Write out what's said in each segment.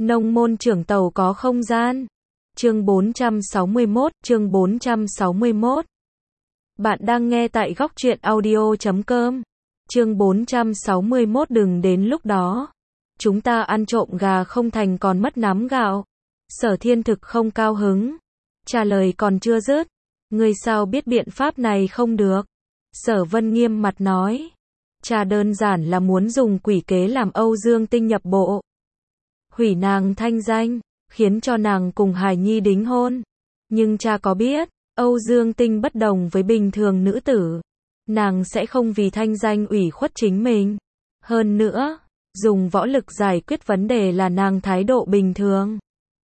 Nông môn trưởng tàu có không gian. Chương 461. Bạn đang nghe tại góc truyện audio.com. Chương 461. Đừng đến lúc đó. Chúng ta ăn trộm gà không thành còn mất nắm gạo. Sở Thiên Thực không cao hứng. Trả lời còn chưa dứt. Ngươi sao biết biện pháp này không được? Sở Vân nghiêm mặt nói. Cha đơn giản là muốn dùng quỷ kế làm Âu Dương Tinh nhập bộ. Hủy nàng thanh danh, khiến cho nàng cùng Hải Nhi đính hôn. Nhưng cha có biết, Âu Dương Tinh bất đồng với bình thường nữ tử. Nàng sẽ không vì thanh danh ủy khuất chính mình. Hơn nữa, dùng võ lực giải quyết vấn đề là nàng thái độ bình thường.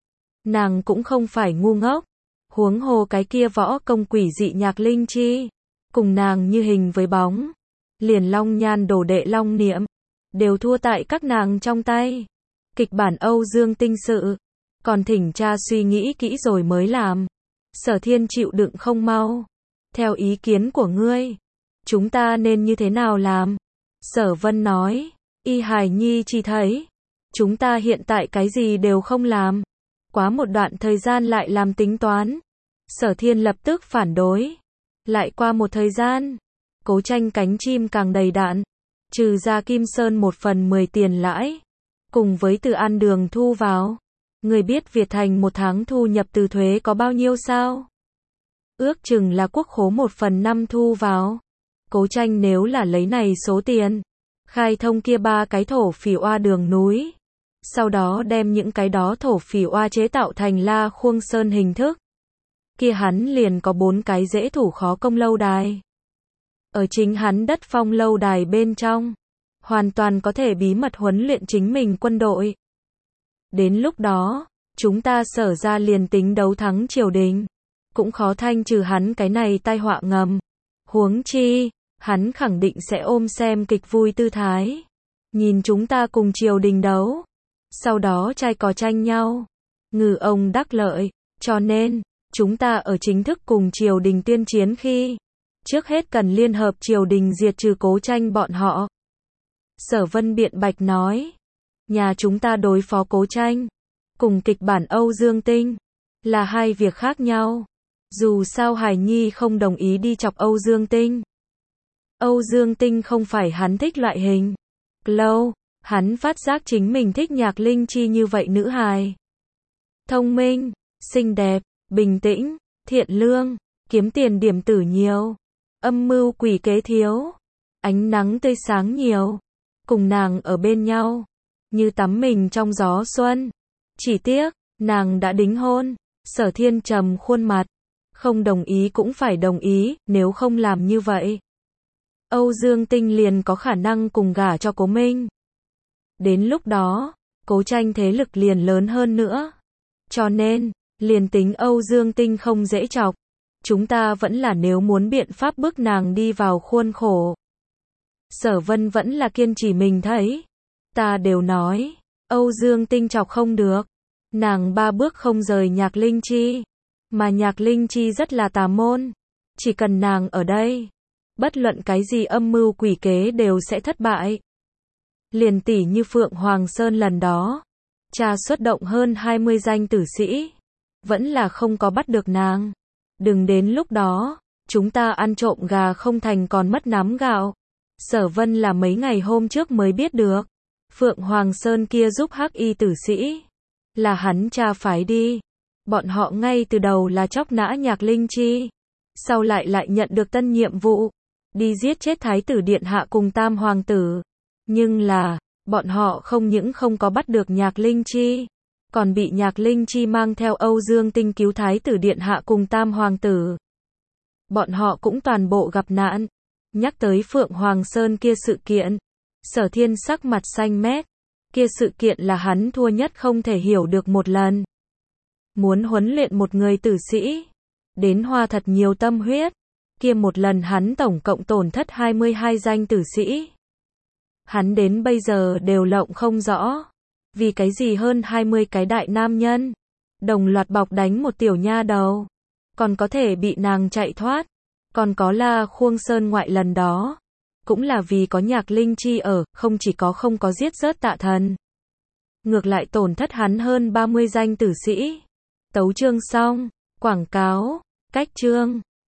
Nàng cũng không phải ngu ngốc. Huống hồ cái kia võ công quỷ dị Nhạc Linh Chi, cùng nàng như hình với bóng. Liền Long Nhan đồ đệ Long Niệm, đều thua tại các nàng trong tay. Kịch bản Âu Dương Tinh sự, còn thỉnh cha suy nghĩ kỹ rồi mới làm. Sở Thiên chịu đựng không mau. Theo ý kiến của ngươi, chúng ta nên như thế nào làm? Sở Vân nói. Y Hải Nhi chỉ thấy, chúng ta hiện tại cái gì đều không làm. Quá một đoạn thời gian lại làm tính toán. Sở Thiên lập tức phản đối. Lại qua một thời gian, Cố Tranh cánh chim càng đầy đạn. Trừ ra Kim Sơn 1/10 tiền lãi, cùng với từ ăn đường thu vào. Người biết Việt Thành một tháng thu nhập từ thuế có bao nhiêu sao? Ước chừng là quốc khố 1/5 thu vào. Cố Tranh nếu là lấy này số tiền, khai thông kia 3 cái thổ phỉ oa đường núi. Sau đó đem những cái đó thổ phỉ oa chế tạo thành La Khuông Sơn hình thức. Kia hắn liền có 4 cái dễ thủ khó công lâu đài. Ở chính hắn đất phong lâu đài bên trong, hoàn toàn có thể bí mật huấn luyện chính mình quân đội. Đến lúc đó, chúng ta Sở ra liền tính đấu thắng triều đình, cũng khó thanh trừ hắn cái này tai họa ngầm. Huống chi, hắn khẳng định sẽ ôm xem kịch vui tư thái. Nhìn chúng ta cùng triều đình đấu, sau đó trai cò tranh nhau, ngư ông đắc lợi. Cho nên, chúng ta ở chính thức cùng triều đình tuyên chiến khi, trước hết cần liên hợp triều đình diệt trừ Cố Tranh bọn họ. Sở Vân biện bạch nói. Nhà chúng ta đối phó Cố Tranh, cùng kịch bản Âu Dương Tinh, là hai việc khác nhau. Dù sao Hải Nhi không đồng ý đi chọc Âu Dương Tinh. Âu Dương Tinh không phải hắn thích loại hình. Lâu, hắn phát giác chính mình thích Nhạc Linh Chi như vậy nữ hài. Thông minh, xinh đẹp, bình tĩnh, thiện lương, kiếm tiền điểm tử nhiều, âm mưu quỷ kế thiếu, ánh nắng tươi sáng nhiều. Cùng nàng ở bên nhau, như tắm mình trong gió xuân. Chỉ tiếc, nàng đã đính hôn. Sở Thiên trầm khuôn mặt. Không đồng ý cũng phải đồng ý, nếu không làm như vậy, Âu Dương Tinh liền có khả năng cùng gả cho Cố Minh. Đến lúc đó, Cố Tranh thế lực liền lớn hơn nữa. Cho nên, liền tính Âu Dương Tinh không dễ chọc, chúng ta vẫn là nếu muốn biện pháp bức nàng đi vào khuôn khổ. Sở Vân vẫn là kiên trì mình thấy. Ta đều nói, Âu Dương Tinh chọc không được. Nàng 3 bước không rời Nhạc Linh Chi. Mà Nhạc Linh Chi rất là tà môn. Chỉ cần nàng ở đây, bất luận cái gì âm mưu quỷ kế đều sẽ thất bại. Liền tỷ như Phượng Hoàng Sơn lần đó, cha xuất động hơn 20 danh tử sĩ, vẫn là không có bắt được nàng. Đừng đến lúc đó, chúng ta ăn trộm gà không thành còn mất nắm gạo. Sở Vân là mấy ngày hôm trước mới biết được, Phượng Hoàng Sơn kia giúp hắc y tử sĩ, là hắn cha phái đi. Bọn họ ngay từ đầu là chóc nã Nhạc Linh Chi, sau lại nhận được tân nhiệm vụ, đi giết chết Thái tử Điện Hạ cùng Tam Hoàng tử. Nhưng là, bọn họ không những không có bắt được Nhạc Linh Chi, còn bị Nhạc Linh Chi mang theo Âu Dương Tinh cứu Thái tử Điện Hạ cùng Tam Hoàng tử. Bọn họ cũng toàn bộ gặp nạn. Nhắc tới Phượng Hoàng Sơn kia sự kiện, Sở Thiên sắc mặt xanh mét. Kia sự kiện là hắn thua nhất không thể hiểu được một lần. Muốn huấn luyện một người tử sĩ, đến hoa thật nhiều tâm huyết. Kia một lần hắn tổng cộng tổn thất 22 danh tử sĩ. Hắn đến bây giờ đều lộng không rõ, vì cái gì hơn 20 cái đại nam nhân đồng loạt bọc đánh một tiểu nha đầu, còn có thể bị nàng chạy thoát. Còn có La Khuông Sơn ngoại lần đó, cũng là vì có Nhạc Linh Chi ở, không chỉ có không có giết rớt Tạ Thần. ngược lại tổn thất hắn hơn 30 danh tử sĩ. Tấu chương xong. Quảng cáo. Cách chương.